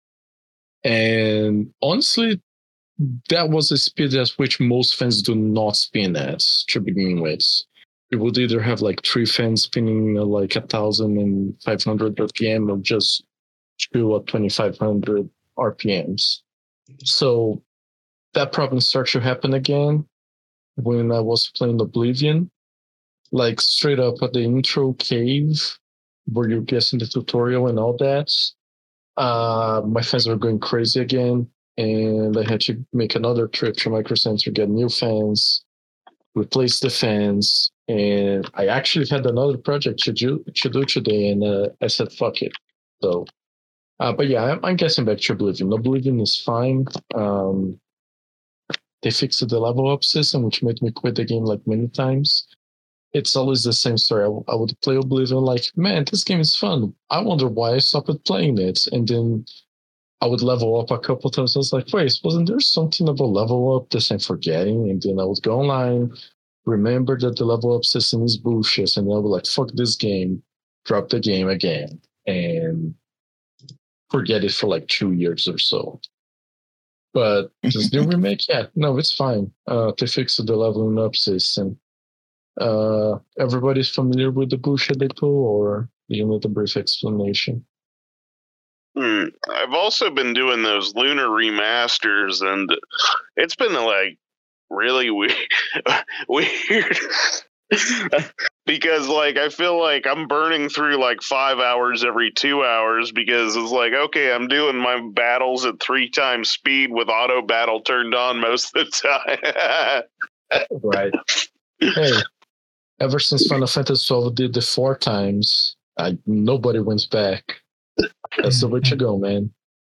And honestly, that was a speed at which most fans do not spin at to begin with. You would either have like 3 fans spinning like 1,500 RPM or just 2 at 2,500 RPMs. So that problem started to happen again when I was playing Oblivion. Like straight up at the intro cave where you're guessing the tutorial and all that. My fans were going crazy again, and I had to make another trip to Micro Center, get new fans, replace the fans, and I actually had another project to do today, and I said fuck it. So, but yeah, I'm guessing back to Oblivion. Oblivion is fine. They fixed the level up system, which made me quit the game like many times. It's always the same story. I would play Oblivion like, man, this game is fun. I wonder why I stopped playing it. And then I would level up a couple times. I was like, wait, wasn't there something about level up that I'm forgetting? And then I would go online, remember that the level up system is bullshit. And then I would like, fuck this game, drop the game again, and forget it for like 2 years or so. But this new remake, yeah, no, it's fine. They fixed the leveling up system. Everybody's familiar with the bullshit they pull, or do you need a brief explanation? I've also been doing those Lunar remasters, and it's been like really weird. weird. Because like I feel like I'm burning through like 5 hours every 2 hours because it's like, okay, I'm doing my battles at 3 times speed with auto battle turned on most of the time. Right. Hey, ever since Final Fantasy 12 did the 4 times, nobody wins back. That's the way to go, man.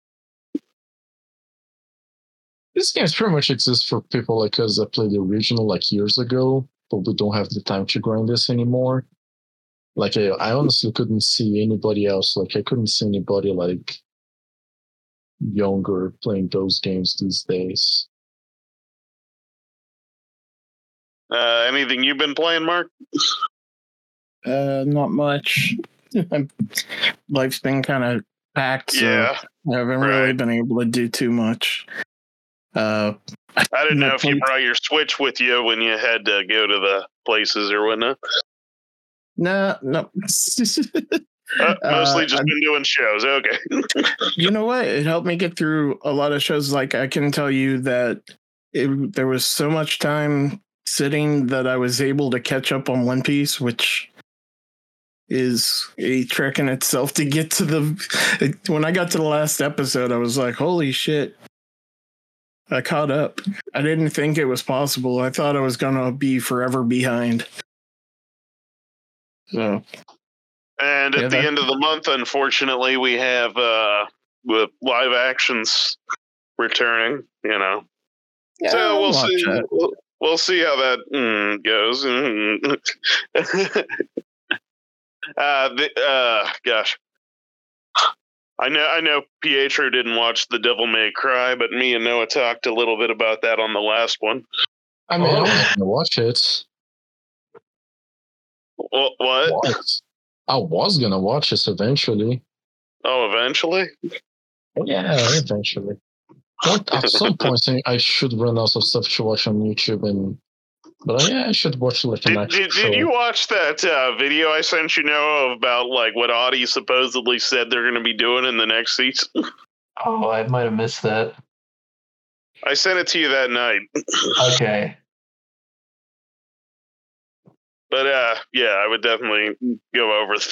This game pretty much exists for people like us that played the original like years ago, but we don't have the time to grind this anymore. Like, I honestly couldn't see anybody else. Like, I couldn't see anybody like younger playing those games these days. Anything you've been playing, Mark? Not much. Life's been kind of packed, so Yeah, I haven't really been able to do too much. I didn't know if you brought your Switch with you when you had to go to the places or whatnot. No. Mostly just been doing shows. Okay. You know what? It helped me get through a lot of shows. Like, I can tell you that there was so much time sitting that I was able to catch up on One Piece, which is a trek in itself to get to the... When I got to the last episode, I was like, holy shit. I caught up. I didn't think it was possible. I thought I was going to be forever behind. So... And at the end of the month, unfortunately, we have with live actions returning. You know, yeah, so we'll see. We'll see how that goes. Gosh, I know Pietro didn't watch The Devil May Cry, but me and Noah talked a little bit about that on the last one. I mean, I was gonna watch it. What? I was gonna watch this eventually. Oh, eventually? Yeah, eventually. At some point, I should run out of stuff to watch on YouTube, but yeah, I should watch like an actual show. Did you watch that video I sent you, Noah, about like what Audi supposedly said they're going to be doing in the next season? Oh, I might have missed that. I sent it to you that night. Okay. But yeah, I would definitely go over.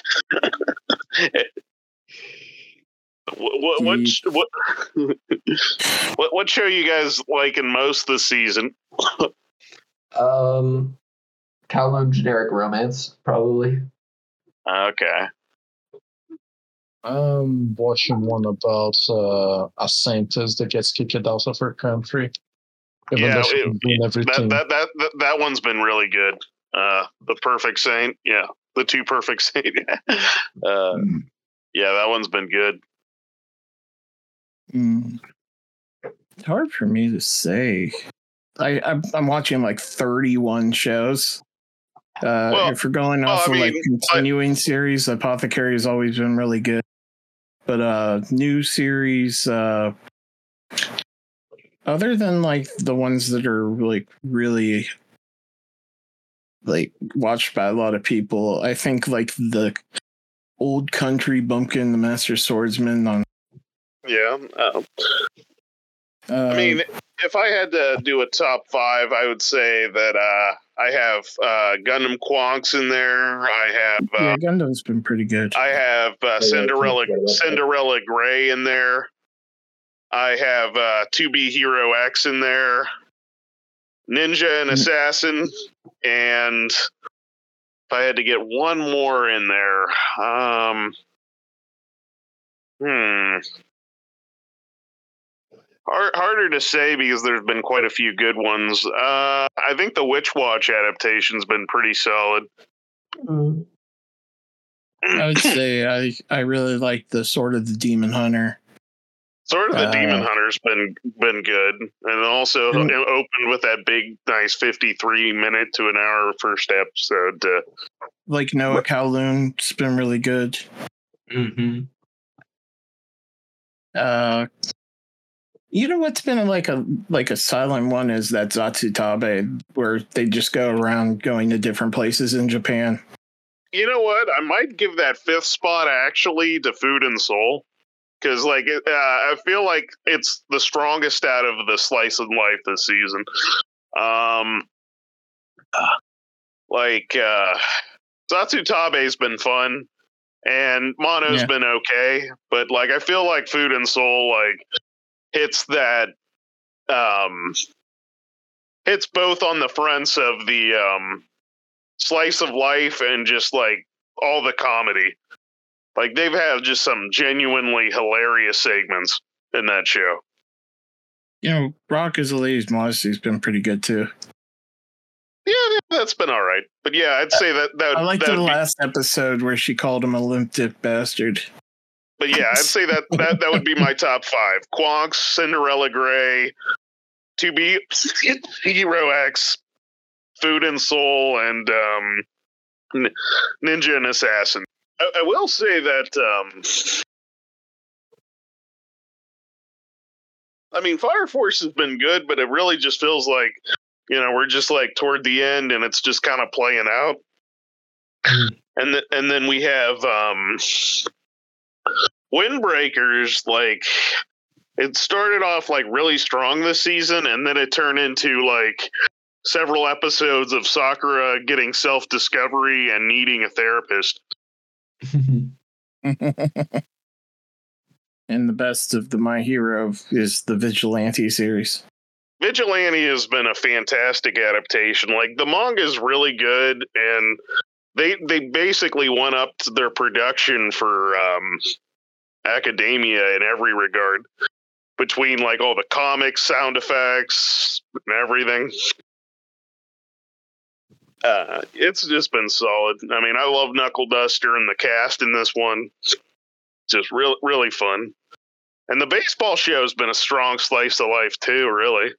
What show you guys liking most this season? Kowloon Generic Romance, probably. Okay. I'm watching one about a scientist that gets kicked out of her country. Yeah, that one's been really good. The Perfect Saint, yeah, the Two Perfect Saint. Yeah, that one's been good. It's hard for me to say. I'm watching like 31 shows. If we're going off of like continuing series, Apothecary has always been really good. But new series, other than like the ones that are like really like watched by a lot of people, I think like the Old Country Bumpkin, the Master Swordsman on. Yeah. I mean, if I had to do a top 5, I would say that I have Gundam Quonks in there. I have Gundam's been pretty good. I have Cinderella Gray in there. I have 2B Hero X in there. Ninja and Assassin, and if I had to get one more in there, harder to say because there's been quite a few good ones. I think the Witch Watch adaptation's been pretty solid. I would say I really like the Sword of the Demon Hunter. Sword of the Demon Hunter's been good, and also opened with that big, nice 53-minute to an hour first episode. Like Noah Kowloon's been really good. Mm-hmm. You know what's been like a silent one is that Zatsutabe, where they just go around going to different places in Japan. You know what? I might give that 5th spot actually to Food and Soul. because I feel like it's the strongest out of the slice of life this season. Satsu Tabe's been fun, and Mono's been okay, but like I feel like Food and Soul like hits that hits both on the fronts of the slice of life and just like all the comedy. Like they've had just some genuinely hilarious segments in that show. You know, Rock is a Lady's Modesty's been pretty good too. Yeah, that's been all right. But yeah, I'd say that I liked the last episode where she called him a limp-dick bastard. But yeah, I'd say that would be my top 5. Quonks, Cinderella Grey, To Be Hero X, Food and Soul, and Ninja and Assassin. I will say that I mean, Fire Force has been good, but it really just feels like, you know, we're just like toward the end and it's just kind of playing out. And then we have Windbreakers. Like, it started off like really strong this season, and then it turned into like several episodes of Sakura getting self-discovery and needing a therapist. And the best of the My Hero is the Vigilante series. Vigilante has been a fantastic adaptation. Like, the manga is really good, and they basically went up to their production for Academia in every regard, between like all the comics, sound effects, and everything. It's just been solid. I mean, I love Knuckle Duster and the cast in this one. Just really fun. And the baseball show has been a strong slice of life too, really.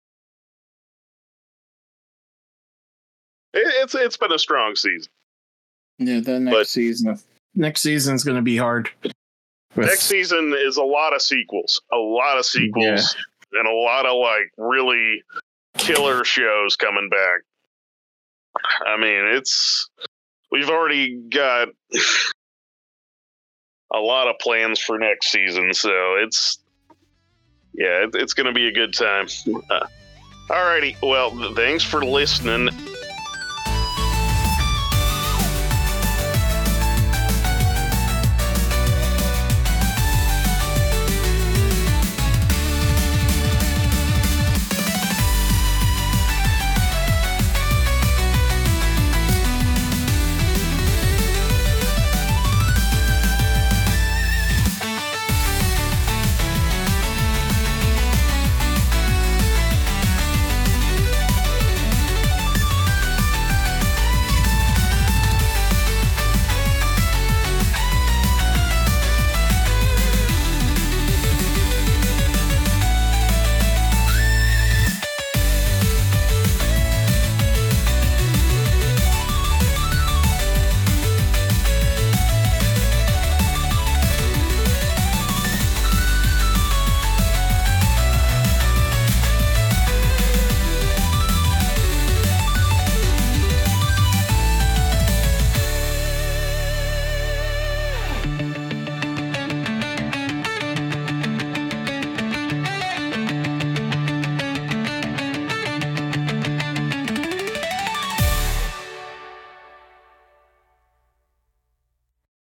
It's been a strong season. Yeah, the next season's going to be hard. Next season is a lot of sequels. And a lot of like really killer shows coming back. I mean, we've already got a lot of plans for next season, so it's going to be a good time. Alrighty, well, thanks for listening.